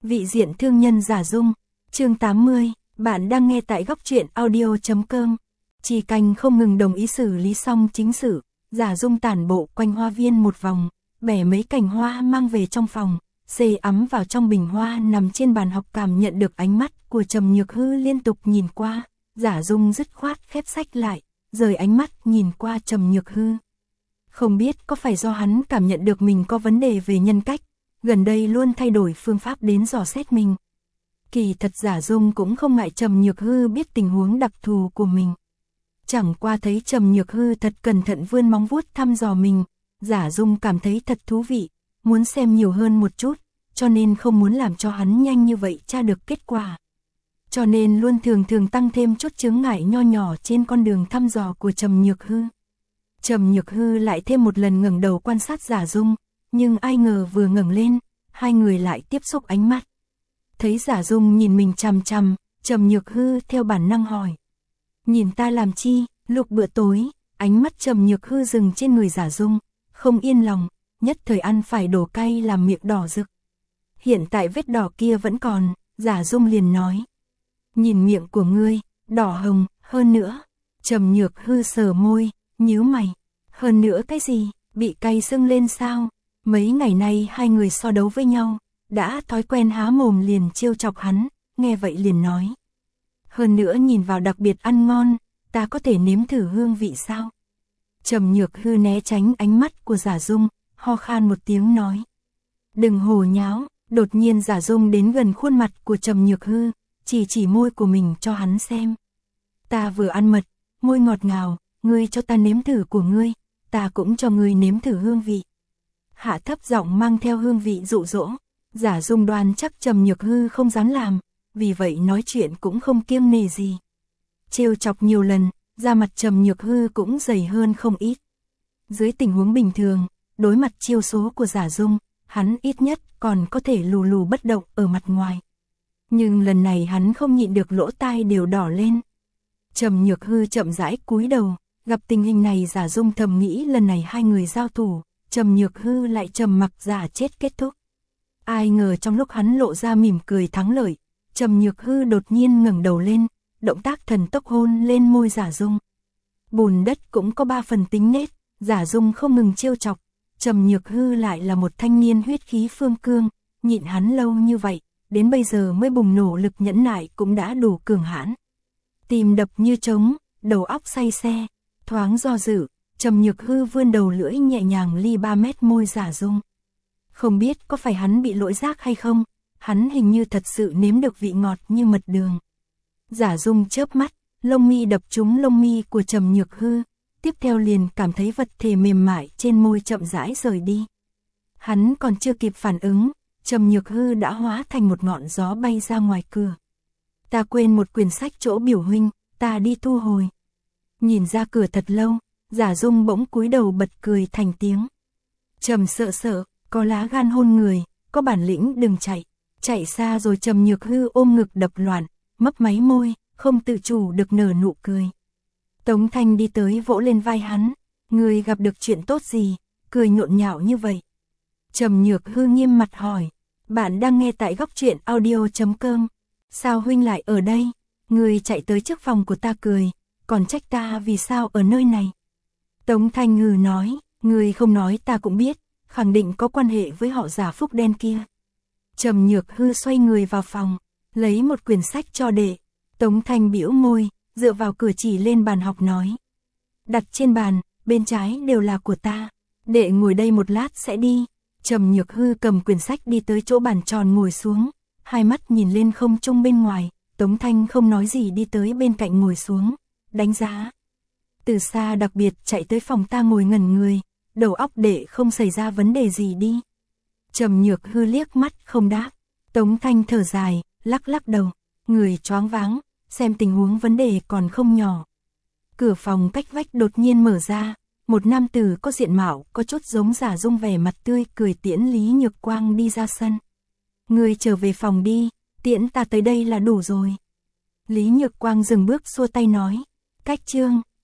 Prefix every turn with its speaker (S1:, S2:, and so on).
S1: Vị diện thương nhân giả dung, chương 80, bạn đang nghe tại góc truyện audio.com. Chỉ Canh không ngừng đồng ý xử lý xong chính sự, giả dung tản bộ quanh hoa viên một vòng, bẻ mấy cành hoa mang về trong phòng, xê ấm vào trong bình hoa nằm trên bàn học, cảm nhận được ánh mắt của Trầm Nhược Hư liên tục nhìn qua, giả dung dứt khoát khép sách lại, rời ánh mắt nhìn qua Trầm Nhược Hư. Không biết có phải do hắn cảm nhận được mình có vấn đề về nhân cách, gần đây luôn thay đổi phương pháp đến dò xét mình. Kỳ thật giả dung cũng không ngại Trầm Nhược Hư biết tình huống đặc thù của mình. Chẳng qua thấy Trầm Nhược Hư thật cẩn thận vươn móng vuốt thăm dò mình, giả dung cảm thấy thật thú vị, muốn xem nhiều hơn một chút, cho nên không muốn làm cho hắn nhanh như vậy tra được kết quả. Cho nên luôn thường tăng thêm chút chướng ngại nho nhỏ trên con đường thăm dò của Trầm Nhược Hư. Trầm Nhược Hư lại thêm một lần ngẩng đầu quan sát giả dung, nhưng ai ngờ vừa ngẩng lên, hai người lại tiếp xúc ánh mắt. Thấy giả dung nhìn mình chằm chằm, Trầm Nhược Hư theo bản năng hỏi. Nhìn ta làm chi? Lúc bữa tối, ánh mắt Trầm Nhược Hư dừng trên người giả dung, không yên lòng, nhất thời ăn phải đồ cay làm miệng đỏ rực. Hiện tại vết đỏ kia vẫn còn, giả dung liền nói. Nhìn miệng của ngươi, đỏ hồng, hơn nữa. Trầm Nhược Hư sờ môi, nhíu mày. Hơn nữa cái gì, bị cay sưng lên sao? Mấy ngày nay hai người so đấu với nhau, đã thói quen há mồm liền trêu chọc hắn, nghe vậy liền nói. Hơn nữa nhìn vào đặc biệt ăn ngon, ta có thể nếm thử hương vị sao? Trầm Nhược Hư né tránh ánh mắt của giả dung, ho khan một tiếng nói. Đừng hồ nháo, đột nhiên giả dung đến gần khuôn mặt của Trầm Nhược Hư, chỉ môi của mình cho hắn xem. Ta vừa ăn mật, môi ngọt ngào, ngươi cho ta nếm thử của ngươi, ta cũng cho ngươi nếm thử hương vị. Hạ thấp giọng mang theo hương vị dụ dỗ, giả dung đoan chắc Trầm Nhược Hư không dám làm, vì vậy nói chuyện cũng không kiêng nề gì. Trêu chọc nhiều lần, da mặt Trầm Nhược Hư cũng dày hơn không ít. Dưới tình huống bình thường, đối mặt chiêu số của giả dung, hắn ít nhất còn có thể lù lù bất động ở mặt ngoài. Nhưng lần này hắn không nhịn được lỗ tai đều đỏ lên. Trầm Nhược Hư chậm rãi cúi đầu, gặp tình hình này giả dung thầm nghĩ lần này hai người giao thủ, Trầm Nhược Hư lại trầm mặc giả chết kết thúc. Ai ngờ trong lúc hắn lộ ra mỉm cười thắng lợi, Trầm Nhược Hư đột nhiên ngẩng đầu lên, động tác thần tốc hôn lên môi giả dung. Bùn đất cũng có 3 phần tính nết, giả dung không ngừng trêu chọc, Trầm Nhược Hư lại là một thanh niên huyết khí phương cương, nhịn hắn lâu như vậy, đến bây giờ mới bùng nổ lực nhẫn nại cũng đã đủ cường hãn. Tim đập như trống, đầu óc say xe, thoáng do dự, Trầm Nhược Hư vươn đầu lưỡi nhẹ nhàng ly 3 mét môi giả dung. Không biết có phải hắn bị lỗi giác hay không, hắn hình như thật sự nếm được vị ngọt như mật đường. Giả dung chớp mắt, lông mi đập trúng lông mi của Trầm Nhược Hư, tiếp theo liền cảm thấy vật thể mềm mại trên môi chậm rãi rời đi. Hắn còn chưa kịp phản ứng, Trầm Nhược Hư đã hóa thành một ngọn gió bay ra ngoài cửa. Ta quên một quyển sách chỗ biểu huynh, ta đi thu hồi. Nhìn ra cửa thật lâu, giả dung bỗng cúi đầu bật cười thành tiếng. Trầm sợ, có lá gan hôn người, có bản lĩnh đừng chạy. Chạy xa rồi Trầm Nhược Hư ôm ngực đập loạn, mấp máy môi, không tự chủ được nở nụ cười. Tống Thanh đi tới vỗ lên vai hắn, người gặp được chuyện tốt gì, cười nhộn nhạo như vậy. Trầm Nhược Hư nghiêm mặt hỏi, bạn đang nghe tại góc truyện audio.com. Sao huynh lại ở đây? Người chạy tới trước phòng của ta cười, còn trách ta vì sao ở nơi này. Tống Thanh hừ nói, người không nói ta cũng biết, khẳng định có quan hệ với họ giả Phúc Đen kia. Trầm Nhược Hư xoay người vào phòng, lấy một quyển sách cho đệ. Tống Thanh bĩu môi, dựa vào cửa chỉ lên bàn học nói. Đặt trên bàn, bên trái đều là của ta. Đệ ngồi đây một lát sẽ đi. Trầm Nhược Hư cầm quyển sách đi tới chỗ bàn tròn ngồi xuống, hai mắt nhìn lên không trung bên ngoài. Tống Thanh không nói gì đi tới bên cạnh ngồi xuống, đánh giá. Từ xa đặc biệt chạy tới phòng ta ngồi ngẩn người, đầu óc đệ không xảy ra vấn đề gì đi. Trầm Nhược Hư liếc mắt không đáp. Tống Thanh thở dài, lắc đầu, người choáng váng, xem tình huống vấn đề còn không nhỏ. Cửa phòng cách vách đột nhiên mở ra, một nam tử có diện mạo có chút giống giả dung vẻ mặt tươi cười tiễn Lý Nhược Quang đi ra sân. Người trở về phòng đi, tiễn ta tới đây là đủ rồi. Lý Nhược Quang dừng bước xua tay nói, cách chương,